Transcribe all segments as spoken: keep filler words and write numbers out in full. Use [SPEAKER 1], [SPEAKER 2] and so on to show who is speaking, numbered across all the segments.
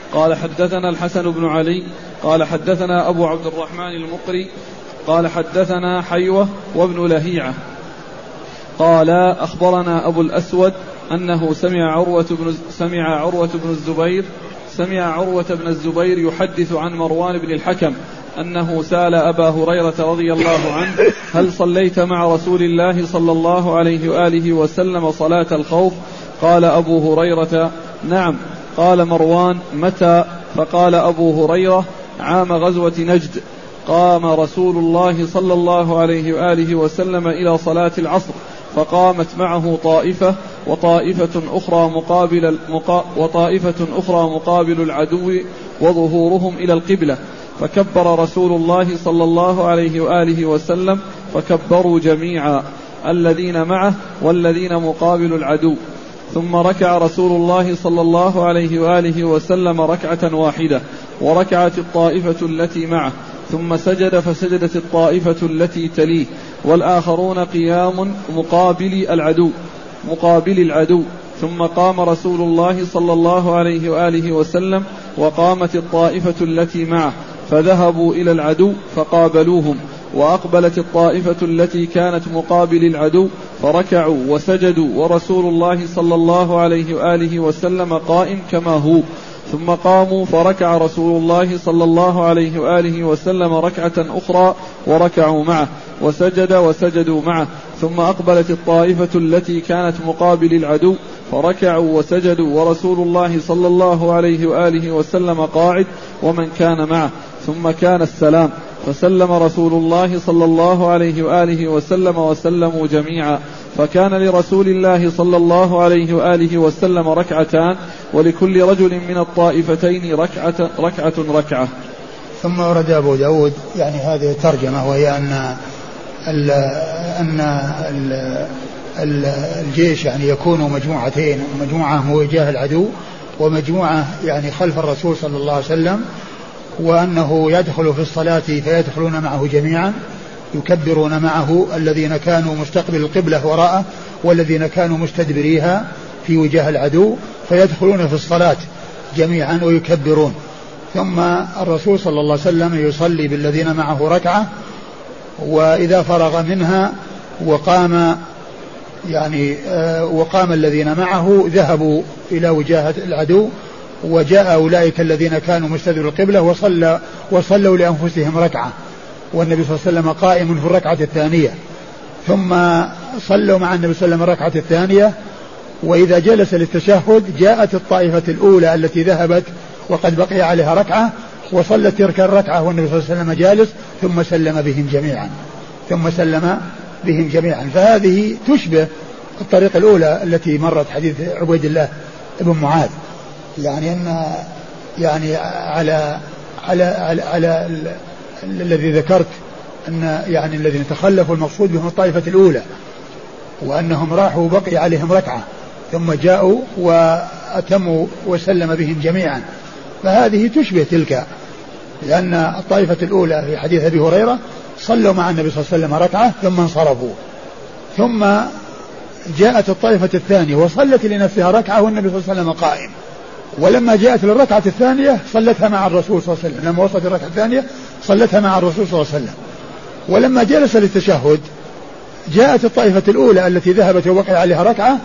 [SPEAKER 1] قال حدثنا الحسن بن علي قال حدثنا أبو عبد الرحمن المقري قال حدثنا حيوة وابن لهيعة قال أخبرنا أبو الأسود أنه سمع عروة بن سمع عروة بن الزبير سمع عروة بن الزبير يحدث عن مروان بن الحكم أنه سأل أبا هريرة رضي الله عنه هل صليت مع رسول الله صلى الله عليه وآله وسلم صلاة الخوف؟ قال أبو هريرة نعم. قال مروان متى؟ فقال أبو هريرة عام غزوة نجد قام رسول الله صلى الله عليه وآله وسلم إلى صلاة العصر فقامت معه طائفة وطائفة أخرى مقابل, مقا وطائفة أخرى مقابل العدو وظهورهم إلى القبلة فكبر رسول الله صلى الله عليه وآله وسلم فكبروا جميعا الذين معه والذين مقابل العدو ثم ركع رسول الله صلى الله عليه وآله وسلم ركعة واحدة وركعت الطائفة التي معه ثم سجد فسجدت الطائفة التي تليه والآخرون قيام مقابل العدو مقابل العدو ثم قام رسول الله صلى الله عليه وآله وسلم وقامت الطائفة التي معه فذهبوا إلى العدو فقابلوهم وأقبلت الطائفة التي كانت مقابل العدو فركعوا وسجدوا ورسول الله صلى الله عليه وآله وسلم قائم كما هو ثم قاموا فركع رسول الله صلى الله عليه وآله وسلم ركعة أخرى وركعوا معه وسجد وسجدوا معه ثم أقبلت الطائفة التي كانت مقابل العدو فركعوا وسجدوا ورسول الله صلى الله عليه وآله وسلم قاعد ومن كان معه ثم كان السلام فسلم رسول الله صلى الله عليه وآله وسلم وسلموا جميعا فكان لرسول الله صلى الله عليه وآله وسلم ركعتان ولكل رجل من الطائفتين ركعة ركعة ركعة.
[SPEAKER 2] ثم ورد أبو داود يعني هذه الترجمة وهي أن ال أن ال ال الجيش يعني يكون مجموعتين مجموعة مواجهة العدو ومجموعة يعني خلف الرسول صلى الله عليه وسلم وأنه يدخل في الصلاة فيدخلون معه جميعا يكبرون معه الذين كانوا مستقبل القبلة وراءه والذين كانوا مستدبريها في وجاه العدو فيدخلون في الصلاة جميعا ويكبرون ثم الرسول صلى الله عليه وسلم يصلي بالذين معه ركعة وإذا فرغ منها وقام يعني آه وقام الذين معه ذهبوا إلى وجاهة العدو وجاء أولئك الذين كانوا مستدبر القبلة وصلى وصلوا لأنفسهم ركعة والنبي صلى الله عليه وسلم قائم في الركعة الثانية ثم صلوا مع النبي صلى الله عليه وسلم الركعة الثانية وإذا جلس للتشهد جاءت الطائفة الأولى التي ذهبت وقد بقي عليها ركعة وصلت تلك الركعة والنبي صلى الله عليه وسلم جالس ثم سلم بهم جميعا ثم سلم بهم جميعا فهذه تشبه الطريقة الأولى التي مرت حديث عبيد الله بن معاذ يعني أن يعني على على على, على الذي ذكرت أن يعني الذين تخلفوا المقصود بهم الطائفة الأولى وأنهم راحوا بقي عليهم ركعة ثم جاءوا وأتموا وسلم بهم جميعا فهذه تشبه تلك لأن الطائفة الأولى في حديث أبي هريرة صلوا مع النبي صلى الله عليه وسلم ركعة ثم انصرفوا ثم جاءت الطائفة الثانية وصلت لنفسها ركعة والنبي صلى الله عليه وسلم قائم ولما جاءت للركعة الثانية صلتها مع الرسول صلى الله عليه وسلم لما وصلت الركعة الثانية صلتها مع الرسول صلى الله عليه وسلم ولما جلس للتشهد جاءت الطائفة الأولى التي ذهبت وبقي عليها ركعة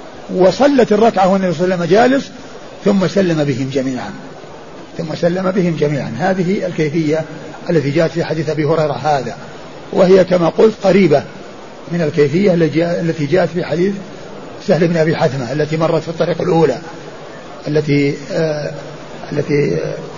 [SPEAKER 2] وصلت الركعة والنبي صلى الله عليه وسلم جالس ثم سلم بهم جميعا ثم سلم بهم جميعا هذه الكيفية التي جاءت في حديث أبي هريرة هذا وهي كما قلت قريبة من الكيفية التي جاءت في حديث سهل بن أبي حثمة التي مرت في الطريق الأولى التي آه التي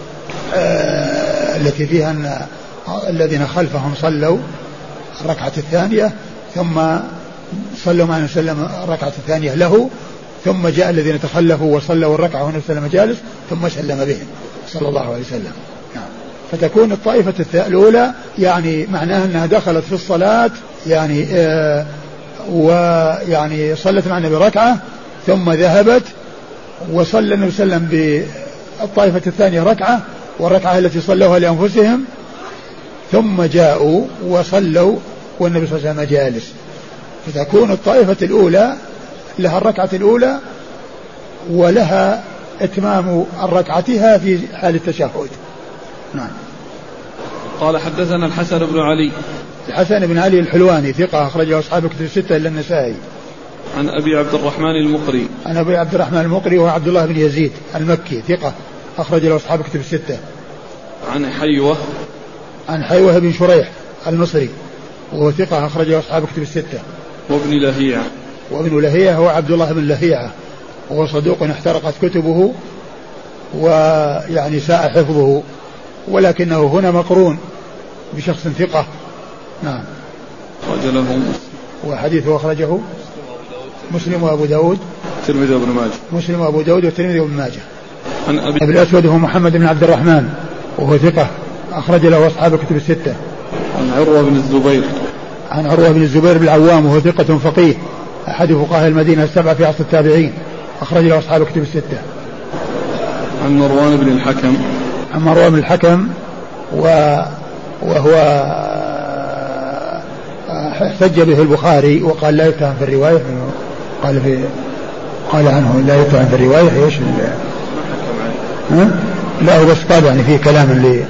[SPEAKER 2] آه التي فيها أن الذين خلفهم صلوا الركعة الثانية ثم صلوا مع النبي صلى الله عليه وسلم الركعة الثانية له ثم جاء الذين تخلفوا وصلوا الركعة والنبي صلى الله عليه وسلم جالس ثم سلم بهم صلى الله عليه وسلم نعم. فتكون الطائفة الأولى يعني معناها أنها دخلت في الصلاة يعني آه ويعني صلت مع النبي ركعة ثم ذهبت وصلى النبي صلى الله عليه وسلم بالطائفة الثانية ركعة والركعة التي صلوها لأنفسهم ثم جاءوا وصلوا والنبي صلى الله عليه وسلم جالس فتكون الطائفة الأولى لها الركعة الأولى ولها إتمام الركعتها في حال التشهد. نعم.
[SPEAKER 1] قال حدثنا الحسن بن علي.
[SPEAKER 2] الحسن بن علي الحلواني ثقة أخرجه أصحاب كتب الستة إلا النسائي.
[SPEAKER 1] عن أبي عبد الرحمن المقري.
[SPEAKER 2] عن أبي عبد الرحمن المقري وهو عبد الله بن يزيد المكي ثقة أخرج له أصحاب كتب الستة.
[SPEAKER 1] عن حيوة.
[SPEAKER 2] عن حيوة بن شريح المصري وهو ثقة أخرج له أصحاب كتب الستة.
[SPEAKER 1] وابن لهيعة.
[SPEAKER 2] وابن لهيعة هو عبد الله بن لهيعة وهو صدوق احترقت كتبه ويعني ساء حفظه ولكنه هنا مقرون بشخص ثقة. نعم.
[SPEAKER 1] أخرج له
[SPEAKER 2] وحديثه أخرجه مسلم وأبو داود
[SPEAKER 1] الترمذي وابن ماجه.
[SPEAKER 2] مسلم وأبو داود والترمذي وابن ماجه.
[SPEAKER 1] عن أبي
[SPEAKER 2] أبي الأسود هو محمد بن عبد الرحمن وهو ثقة أخرج له أصحاب كتب الستة.
[SPEAKER 1] عن عروة بن الزبير.
[SPEAKER 2] عن عروة بن الزبير بالعوام وهو ثقة فقيه أحد فقهاء المدينة السبعة في عصر التابعين أخرج له أصحاب كتب الستة.
[SPEAKER 1] عن مروان بن الحكم.
[SPEAKER 2] عن مروان بن الحكم و... وهو احتج به البخاري وقال لا يتهم في الرواية. قال في قال عنه لا يتهم في الرواية. ايش ها؟ لا هو بس قال يعني فيه كلام اللي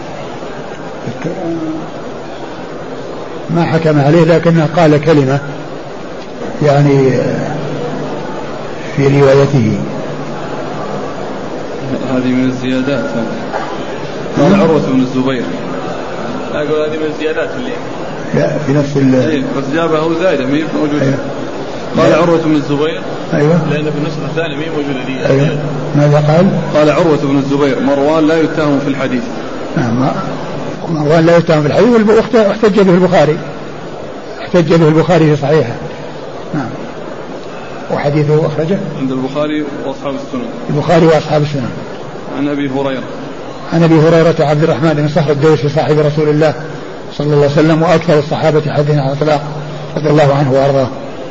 [SPEAKER 2] ما حكم عليه لكنه قال كلمة يعني في روايته.
[SPEAKER 1] هذه من الزيادات. قال عروة بن الزبير. لا أقول هذه من الزيادات اللي
[SPEAKER 2] لا في نفس ال
[SPEAKER 1] أيه بس جابها هو زايدة مين موجودة. أيوة. قال عروة بن الزبير.
[SPEAKER 2] أيوة.
[SPEAKER 1] لأن في النسخة الثانية مين موجودة دي.
[SPEAKER 2] أيوة. ماذا قال؟
[SPEAKER 1] قال عروة بن الزبير مروان لا يتهم في الحديث.
[SPEAKER 2] نعم مروان لا يتهم في الحديث واحتج به البخاري احتج به البخاري في صحيحه. نعم. وحديثه أخرجه
[SPEAKER 1] عند البخاري وأصحاب السنن.
[SPEAKER 2] البخاري وأصحاب السنن.
[SPEAKER 1] عن أبي هريرة.
[SPEAKER 2] عن أبي هريرة عبد الرحمن بن صخر الدوسي صاحب رسول الله صلى الله عليه وسلم وأكثر الصحابة حديثا على الإطلاق رضي الله عنه وأرضاه.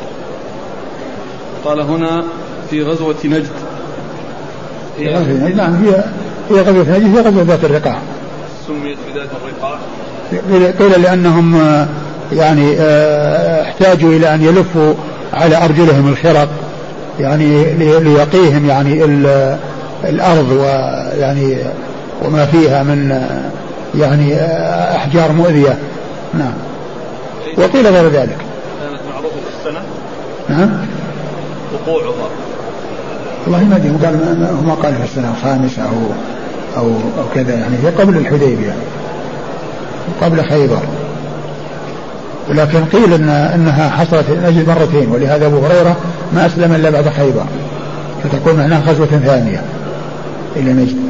[SPEAKER 1] قال هنا في غزوة نجد.
[SPEAKER 2] هي غزوة نعم هي هي غزوة نجد هي غزوة ذات الرقاع.
[SPEAKER 1] سميت بذات الرقاع.
[SPEAKER 2] قيل لأنهم يعني احتاجوا إلى أن يلفوا على أرجلهم الخرق يعني ليقيهم يعني الأرض ويعني وما فيها من يعني أحجار مؤذية. نعم. وقيل غير ذلك.
[SPEAKER 1] كانت معروفة في السنة.
[SPEAKER 2] نعم.
[SPEAKER 1] وقوعها.
[SPEAKER 2] والله ما أدري قال ما قال في السنة الخامسة أو أو أو كذا يعني هي قبل الحديبية قبل خيبر. ولكن قيل إن أنها حصلت نجد مرتين ولهذا أبو هريرة ما أسلم إلا بعد خيبر فتكون معناها غزوة ثانية إلى نجد.